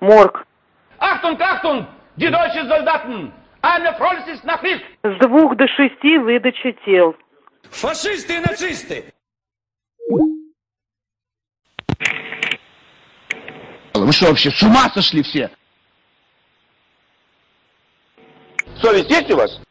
Морг. Achtung, Achtung! Die deutschen Soldaten! Eine freundliches Nachricht! С 2 до 6 выдача тел. Фашисты и нацисты! Вы что, вообще с ума сошли все? Совесть есть у вас?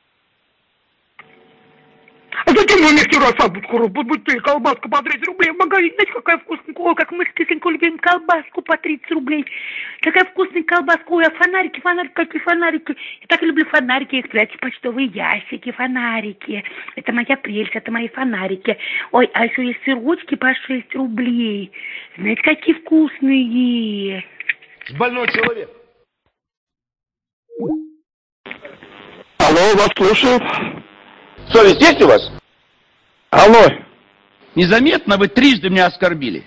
А зачем вы мне вчера будто колбаску по 30 рублей в магазине? Знаете, какая вкусная, ой, как мы с Кисенькой любим колбаску по 30 рублей. Какая вкусная колбаска, ой, а фонарики, какие фонарики. Я так люблю фонарики, их прячу в почтовые ящики, фонарики. Это моя прелесть, это мои фонарики. Ой, а еще есть сырочки по 6 рублей. Знаете, какие вкусные. Больной человек. Алло, вас слушают. Совесть есть у вас? Алло. Незаметно вы трижды меня оскорбили.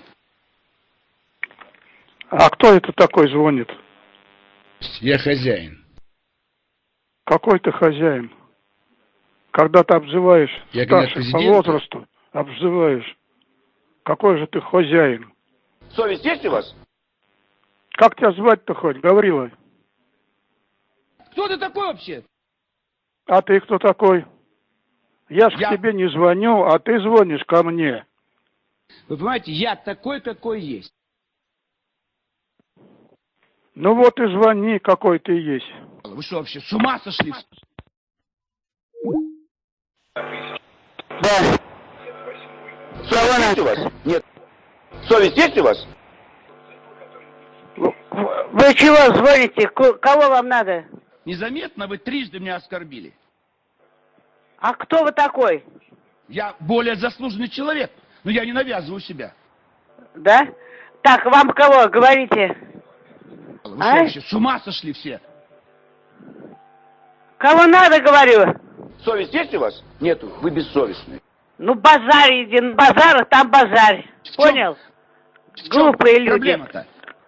А кто это такой звонит? Я хозяин. Какой ты хозяин? Когда ты обзываешь Я старших по возрасту, обзываешь. Какой же ты хозяин? Совесть есть у вас? Как тебя звать-то хоть, Гаврила? Кто ты такой вообще? А ты кто такой? Я к тебе не звоню, а ты звонишь ко мне. Вы понимаете, я такой, какой есть. Ну вот и звони, какой ты есть. Вы что, вообще с ума сошли? Да. Совесть есть у вас? Нет. Совесть есть у вас? Вы чего звоните? Кого вам надо? Незаметно вы трижды меня оскорбили. А кто вы такой? Я более заслуженный человек, но я не навязываю себя. Да? Так, вам кого говорите? Вы что, вообще с ума сошли все? Кого надо, говорю? Совесть есть у вас? Нету, вы бессовестные. Ну, базарь иди, на базар, а там базарь. Понял? Глупые люди. Проблема-то?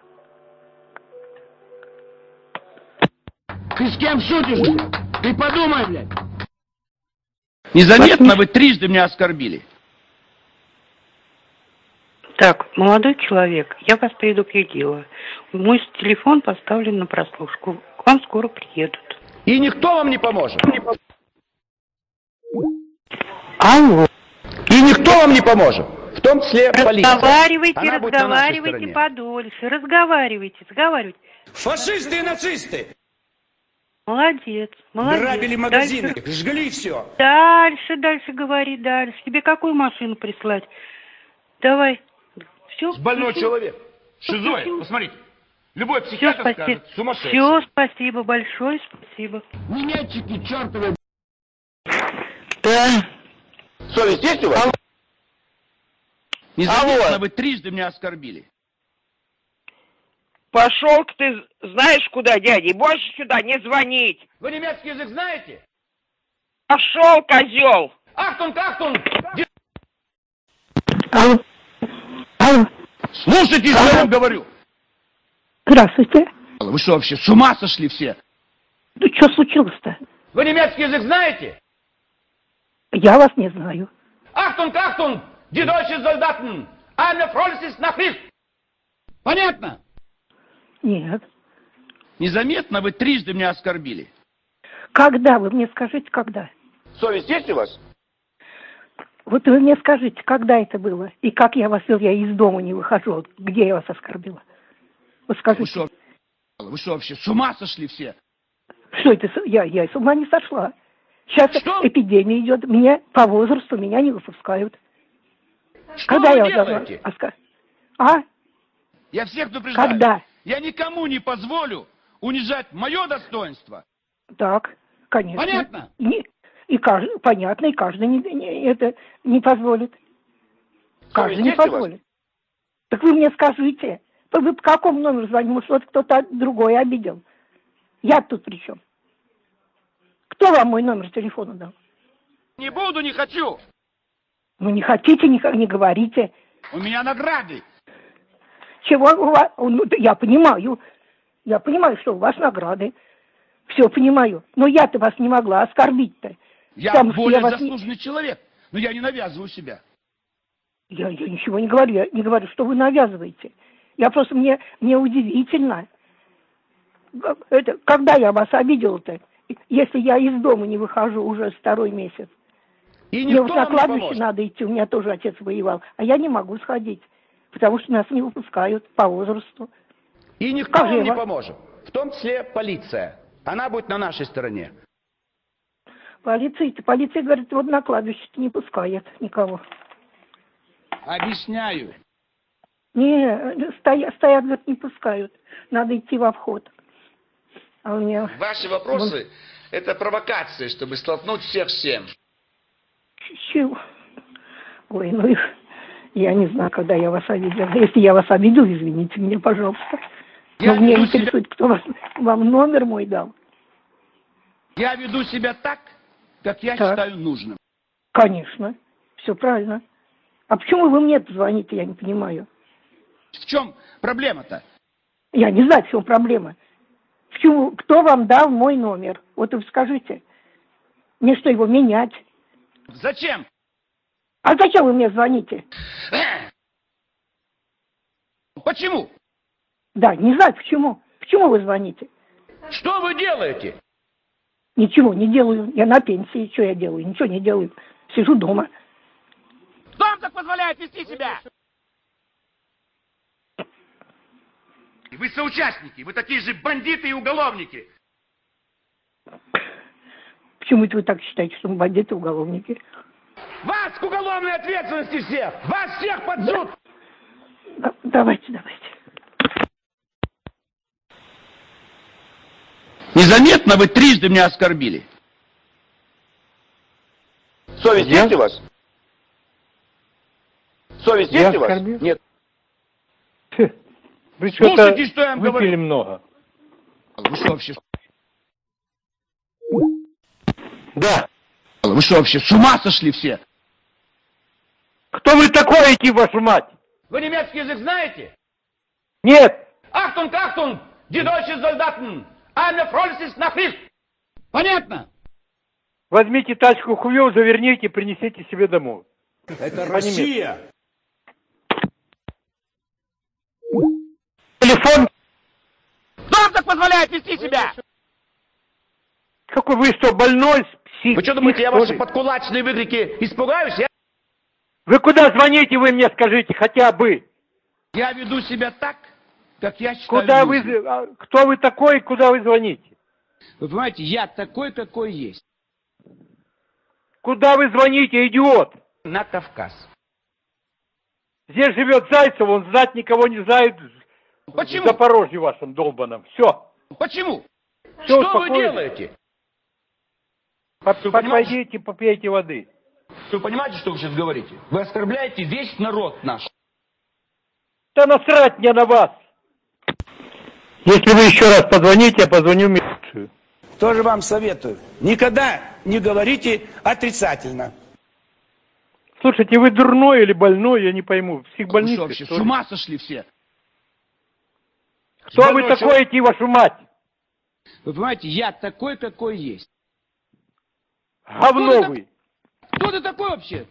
Ты с кем шутишь, блядь? Ты подумай, блядь. Незаметно вы трижды меня оскорбили. Так, молодой человек, я вас предупредила. Мой телефон поставлен на прослушку. К вам скоро приедут. И никто вам не поможет. Алло. И никто вам не поможет. В том числе полиция. Разговаривайте подольше. Разговаривайте. Фашисты и нацисты. Молодец. Грабили магазины, Дальше. жгли все. Дальше говори, дальше. Тебе какую машину прислать? Давай. Все. Больной человек. Шизоид, посмотрите. Любой психиатр скажет, сумасшедший. Все, спасибо большое, спасибо. Минетчики чертовы. Да. Совесть есть у вас? Незаметно вы трижды меня оскорбили. Пошел ты знаешь куда, дядя, и больше сюда не звонить. Вы немецкий язык знаете? Пошел, козел. Ахтунг, ахтунг! Алло. Слушайте, что я вам говорю. Здравствуйте. Вы что, вообще с ума сошли все? Ну, что случилось-то? Вы немецкий язык знаете? Я вас не знаю. Ахтунг, ахтунг! Die deutschen Soldaten! Eine freundliches Nachricht! Понятно? Нет. Незаметно вы трижды меня оскорбили. Когда? Вы мне скажите, когда? Совесть есть у вас? Вот вы мне скажите, когда это было? И как я вас вел? Я из дома не выхожу. Где я вас оскорбила? Вы скажите. Вы что, вообще с ума сошли все? Что это? Я с ума не сошла. Сейчас эпидемия идет. Меня по возрасту меня не выпускают. Что когда вы я делаете? Я всех предупреждаю. Когда? Я никому не позволю унижать мое достоинство. Так, конечно. Понятно? Понятно, и каждый это не позволит. Каждый не позволит. Так вы мне скажите, вы по какому номеру звоните? Может, вот кто-то другой обидел? Я тут при чем? Кто вам мой номер телефона дал? Не буду, не хочу. Ну, не хотите, не говорите. У меня награды. Чего у вас? Ну, я понимаю, что у вас награды. Все понимаю. Но я-то вас не могла оскорбить-то. Я более заслуженный человек, но я не навязываю себя. Я ничего не говорю. Я не говорю, что вы навязываете. Я просто, мне удивительно, Это, когда я вас обидел-то? Если я из дома не выхожу уже второй месяц. И Мне никто вот на вам не кладбище поможет. надо идти, у меня тоже отец воевал. А я не могу сходить, потому что нас не выпускают по возрасту. И никто Как вам же не я- поможет. В том числе полиция. Она будет на нашей стороне. Полиция говорит, вот на кладбище не пускает никого. Объясняю. Не, стоят, говорят, не пускают. Надо идти во вход. А у меня... Ваши вопросы – это провокация, чтобы столкнуть всех с тем. Чего? Ой, ну их... Я не знаю, когда я вас обидела. Если я вас обидел, извините меня, пожалуйста. Я Но меня веду интересует, кто вам номер мой дал. Я веду себя так, как я Так. считаю нужным. Конечно, все правильно. А почему вы мне звоните, я не понимаю. В чем проблема-то? Я не знаю, в чем проблема. Почему, кто вам дал мой номер? Вот вы скажите. Мне что, его менять? Зачем? А зачем вы мне звоните? Почему? Да, не знаю, почему. Почему вы звоните? Что вы делаете? Ничего не делаю. Я на пенсии. Что я делаю? Ничего не делаю. Сижу дома. Кто вам так позволяет вести себя? Вы соучастники, вы такие же бандиты и уголовники. Почему это вы так считаете, что мы бандиты, уголовники? Вас к уголовной ответственности всех! Вас всех под суд! Давайте. Незаметно вы трижды меня оскорбили. Совесть есть у вас? Совесть Я есть у вас? оскорбил? Нет. Вы что-то Слушайте, что я вам выпили говорю. много. Вы что вообще? Да. Вы что вообще, с ума сошли все? Кто вы такой, идти вашу мать? Вы немецкий язык знаете? Нет. Achtung, Achtung! Die deutschen Soldaten! Eine Front ist Nachricht! Понятно? Возьмите тачку хуев, заверните, принесите себе домой. Это Россия! Телефон? Кто вам так позволяет вести себя? Какой вы что, больной? Псих? Вы что думаете, я что ваши ли? подкулачные выкрики испугаюсь? Вы куда звоните, вы мне скажите, хотя бы. Я веду себя так, как я считаю Куда вы, нужным. кто вы такой, куда вы звоните? Вы понимаете, я такой, какой есть. Куда вы звоните, идиот? На Кавказ. Здесь живет Зайцев, он знать никого не знает. Почему? В Запорожье вашем долбаном. Все. Почему? Всё, Что вы успокойтесь. делаете? Подойдите, попейте воды. Вы понимаете, что вы сейчас говорите? Вы оскорбляете весь народ наш. Да насрать мне на вас. Если вы еще раз позвоните, я позвоню в милицию. Тоже вам советую. Никогда не говорите отрицательно. Слушайте, вы дурной или больной, я не пойму. В Вы психбольнице, что вообще, с что ли? ума сошли все? Кто вы Больной такой, идти вашу мать? Вы понимаете, я такой, какой есть. Говно ты вы. Кто ты такой вообще?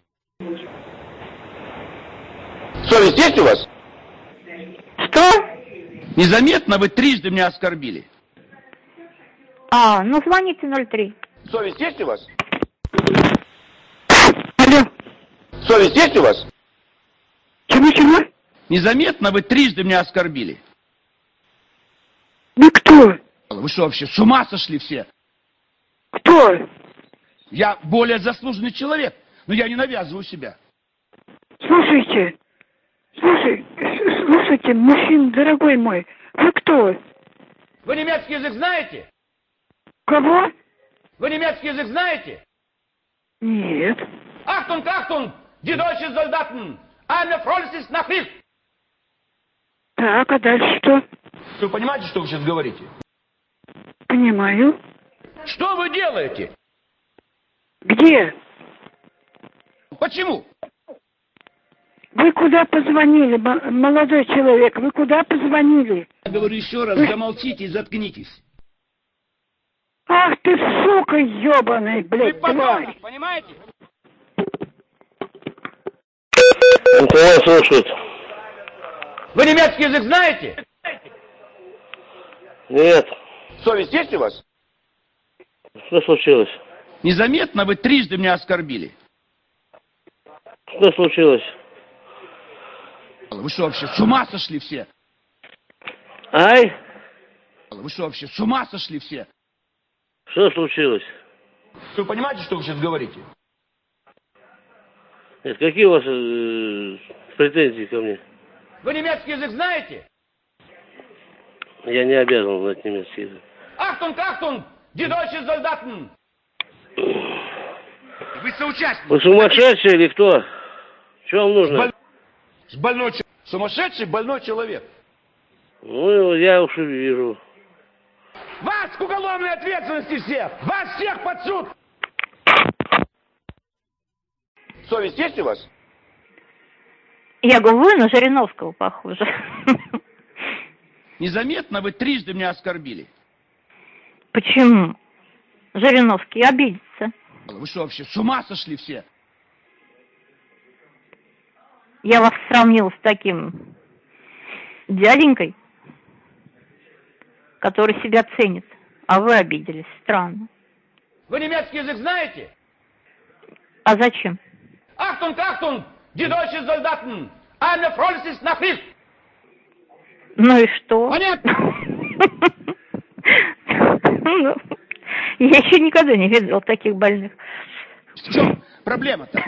Совесть есть у вас? Что? Незаметно вы трижды меня оскорбили. Ну звоните 03. Совесть есть у вас? Алло. Совесть есть у вас? Чего? Незаметно вы трижды меня оскорбили. Вы кто? Вы что вообще, с ума сошли все? Кто? Я более заслуженный человек, но я не навязываю себя. Слушайте, мужчина, дорогой мой, вы кто? Вы немецкий язык знаете? Кого? Вы немецкий язык знаете? Нет. Achtung, Achtung! Die deutschen Soldaten! Eine Front ist Nachricht! Так, а дальше что? Вы понимаете, что вы сейчас говорите? Понимаю. Что вы делаете? Где? Почему? Вы куда позвонили, молодой человек? Вы куда позвонили? Я говорю еще раз, замолчите и заткнитесь. Ах ты, сука, ебаный, блядь, тварь! Понимаете? НТВ слушает. Вы немецкий язык знаете? Нет. Совесть есть у вас? Что случилось? Незаметно вы трижды меня оскорбили. Что случилось? Вы что, вообще с ума сошли все? Ай? Вы что, вообще с ума сошли все? Что случилось? Вы понимаете, что вы сейчас говорите? Нет, какие у вас претензии ко мне? Вы немецкий язык знаете? Я не обязан знать немецкий язык. Achtung, Achtung, die deutschen Soldaten! Вы соучастник. Вы сумасшедший или кто? Что вам нужно? Сумасшедший больной человек. Ну, я уж и вижу. Вас к уголовной ответственности всех! Вас всех под суд! Совесть есть у вас? Я говорю, вы на Жириновского похожи. Незаметно вы трижды меня оскорбили. Почему? Жириновский обидится. Вы что, вообще с ума сошли все? Я вас сравнила с таким дяденькой, который себя ценит, а вы обиделись. Странно. Вы немецкий язык знаете? А зачем? Achtung, Achtung, die deutschen Soldaten! Eine freundliche Nachricht! Ну и что? Понятно? Ну, я еще никогда не видел таких больных. В чем проблема-то?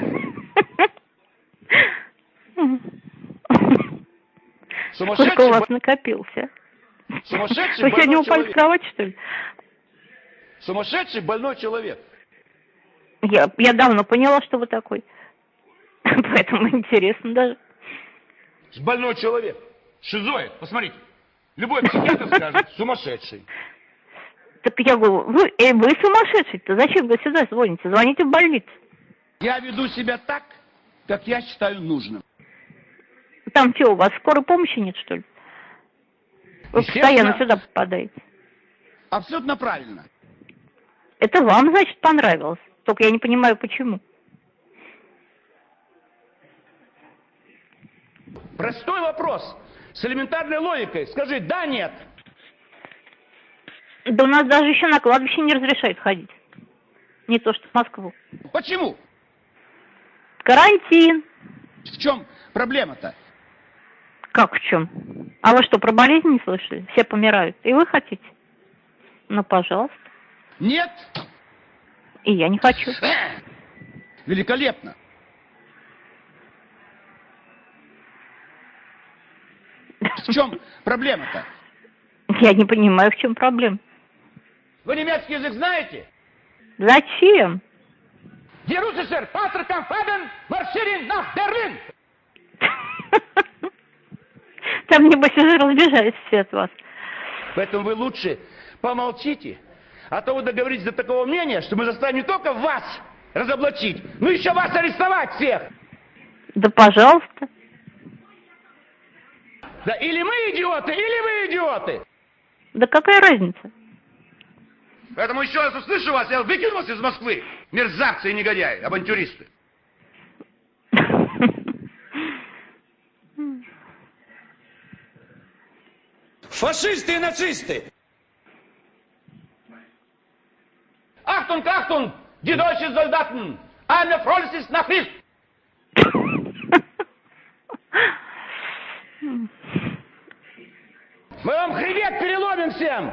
Сколько у вас накопился? Сумасшедший Вы сегодня больной упали с человек. кровати, что ли? Сумасшедший больной человек. Я давно поняла, что вы такой. Поэтому интересно даже. Больной человек. Шизоид. Посмотрите. Любой психиатр скажет, сумасшедший. Так я говорю, вы сумасшедший-то, зачем вы сюда звоните? Звоните в больницу. Я веду себя так, как я считаю нужным. Там что, у вас скорой помощи нет, что ли? Вы постоянно сюда попадаете. Абсолютно правильно. Это вам, значит, понравилось. Только я не понимаю, почему. Простой вопрос. С элементарной логикой. Скажи, да, нет. Да у нас даже еще на кладбище не разрешают ходить. Не то, что в Москву. Почему? Карантин. В чем проблема-то? Как в чем? А вы что, про болезнь не слышали? Все помирают. И вы хотите? Ну, пожалуйста. Нет. И я не хочу. Великолепно. В чем проблема-то? Я не понимаю, в чем проблема. Вы немецкий язык знаете? Зачем? Die russische Vaterkampfwagen marschieren nach Berlin. Там, небось, уже разбежались все от вас. Поэтому вы лучше помолчите. А то вы договоритесь до такого мнения, что мы заставим не только вас разоблачить, но еще вас арестовать всех. Да, пожалуйста. Да или мы идиоты, или вы идиоты. Да какая разница? Поэтому еще раз услышу вас, я выкину вас из Москвы. Мерзавцы и негодяи, авантюристы. Фашисты и нацисты! Achtung, Achtung, die deutschen Soldaten! Eine freundliche Nachricht! Мы вам хребет переломим всем!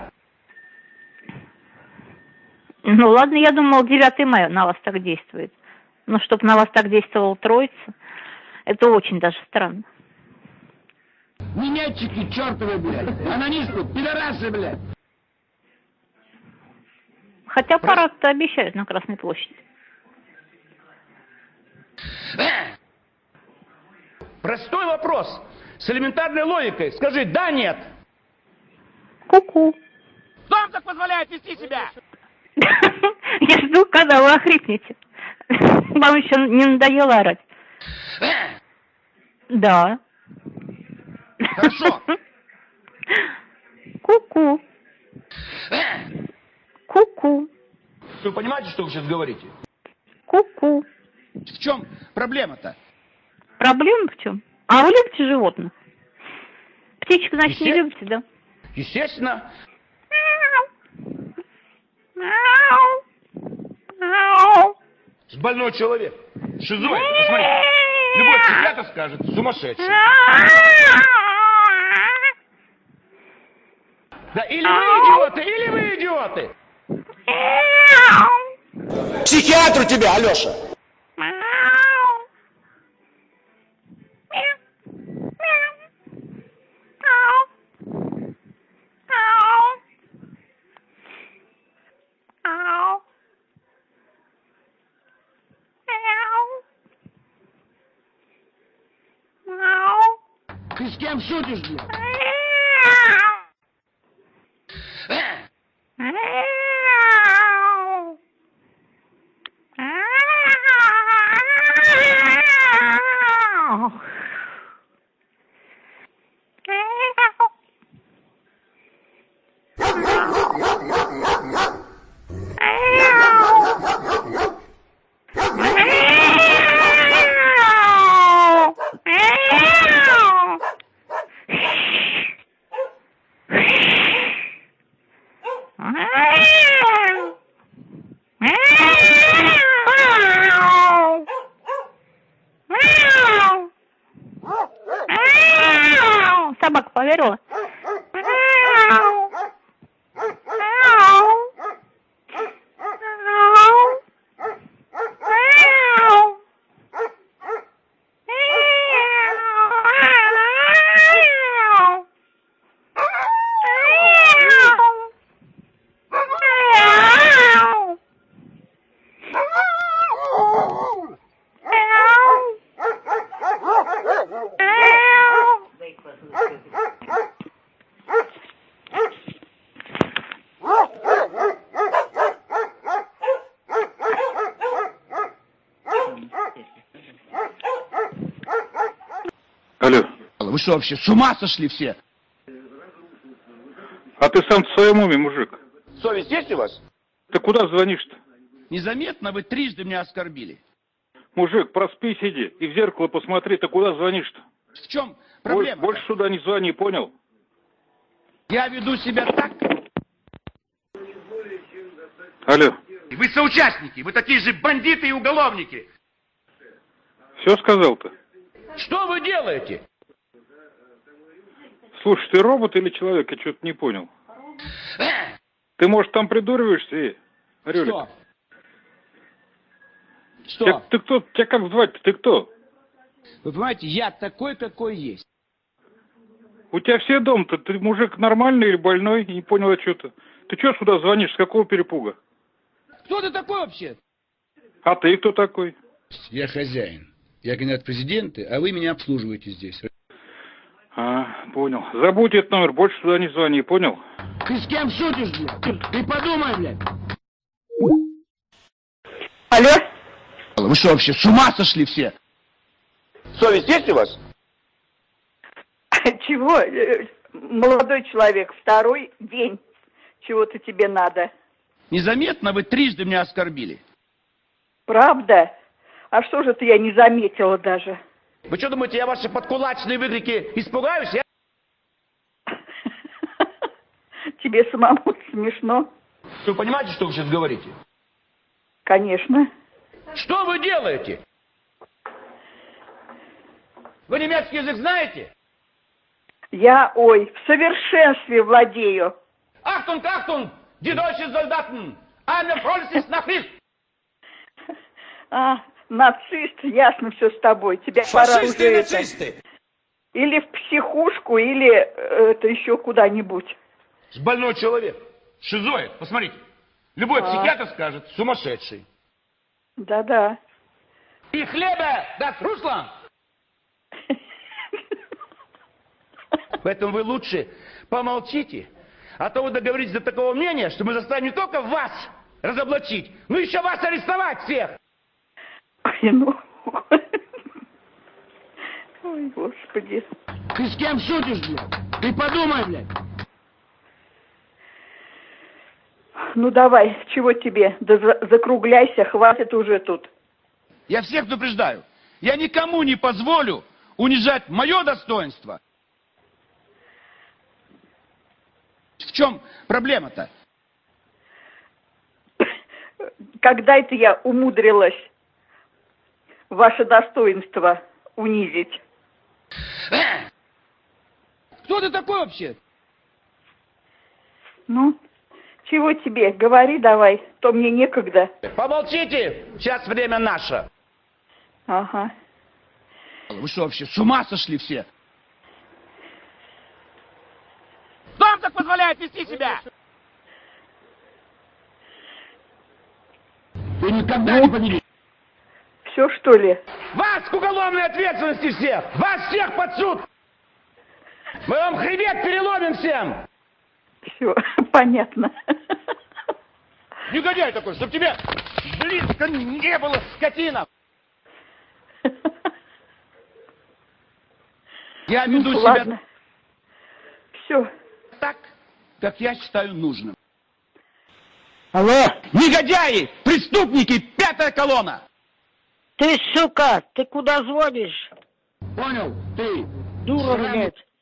Ну ладно, я думал, 9 мая на вас так действует. Но чтоб на вас так действовала Троица, это очень даже странно. Минетчики чертовы, блядь! Анонисты, пидорасы, блядь! Хотя парад-то обещают на Красной площади. Простой вопрос. С элементарной логикой. Скажи, да, нет. Ку-ку. Кто вам так позволяет вести себя? Я жду, когда вы охрипнете. Вам еще не надоело орать? Да. Хорошо. Ку-ку. Ку-ку. Вы понимаете, что вы сейчас говорите? Ку-ку. В чем проблема-то? Проблема в чем? А вы любите животных? Птичек, значит, не любите, да? Естественно. Больной человек. Шизоид. Посмотрите. Любой психиатр скажет, сумасшедший. Да или вы идиоты, Психиатр у тебя, Алеша. Ты с кем шутишь, блядь? Собака поверила? Алло. Вы что вообще, с ума сошли все? А ты сам в своем уме, мужик? Совесть есть у вас? Ты куда звонишь-то? Незаметно вы трижды меня оскорбили. Мужик, проспись иди и в зеркало посмотри, ты куда звонишь-то? В чем проблема? Больше сюда не звони, понял? Я веду себя так. Алло. Вы соучастники, вы такие же бандиты и уголовники. Все сказал-то? Что вы делаете? Слушай, ты робот или человек? Я что-то не понял. Ты, может, там придуриваешься, Рюлик? Что? Ты кто? Тебя как звать-то? Ты кто? Вы понимаете, я такой, какой есть. У тебя все дома-то. Ты мужик нормальный или больной? Я не понял я что-то. Ты что сюда звонишь? С какого перепуга? Кто ты такой вообще? А ты кто такой? Я хозяин. Я кандидат в президенты, а вы меня обслуживаете здесь. А, понял. Забудь этот номер, больше сюда не звони, понял? Ты с кем шутишь, блядь? Ты подумай, блядь. Алло? Вы что вообще, с ума сошли все? Совесть есть у вас? Чего? Молодой человек, второй день. Чего-то тебе надо. Незаметно вы трижды меня оскорбили. Правда? А что же ты я не заметила даже? Вы что думаете, я ваши подкулачные выкрики испугаюсь? Тебе самому смешно? Вы понимаете, что вы сейчас говорите? Конечно. Что вы делаете? Вы немецкий язык знаете? Я, в совершенстве владею. Achtung, Achtung, die deutschen Soldaten, eine freundliche Nachricht. Нацист, ясно все с тобой. Тебя Фашисты и пора уже нацисты. или в психушку, или это еще куда-нибудь. Больной человек. Шизоид. Посмотрите. Любой психиатр скажет, сумасшедший. Да-да. И хлеба, das Руслан. Поэтому вы лучше помолчите. А то вы договоритесь до такого мнения, что мы заставим не только вас разоблачить, но еще вас арестовать всех. Ой, Господи. Ты с кем шутишь, блядь? Ты подумай, блядь. Ну давай, чего тебе? Да закругляйся, хватит уже тут. Я всех предупреждаю. Я никому не позволю унижать мое достоинство. В чем проблема-то? когда это я умудрилась ваше достоинство унизить? Кто ты такой вообще? Ну, чего тебе? Говори давай, то мне некогда. Помолчите, сейчас время наше. Ага. Вы что вообще, с ума сошли все? Кто вам так позволяет вести себя? Вы никогда не поняли. Все, что ли? Вас к уголовной ответственности всех! Вас всех под суд! Мы вам хребет переломим всем! Все, понятно. Негодяй такой, чтоб тебе близко не было, скотина! Я веду себя Ладно. Все. так, как я считаю нужным. Алло! Негодяи! Преступники! Пятая колонна! Ты, сука, ты куда звонишь? Понял? Ты! Дура, блядь.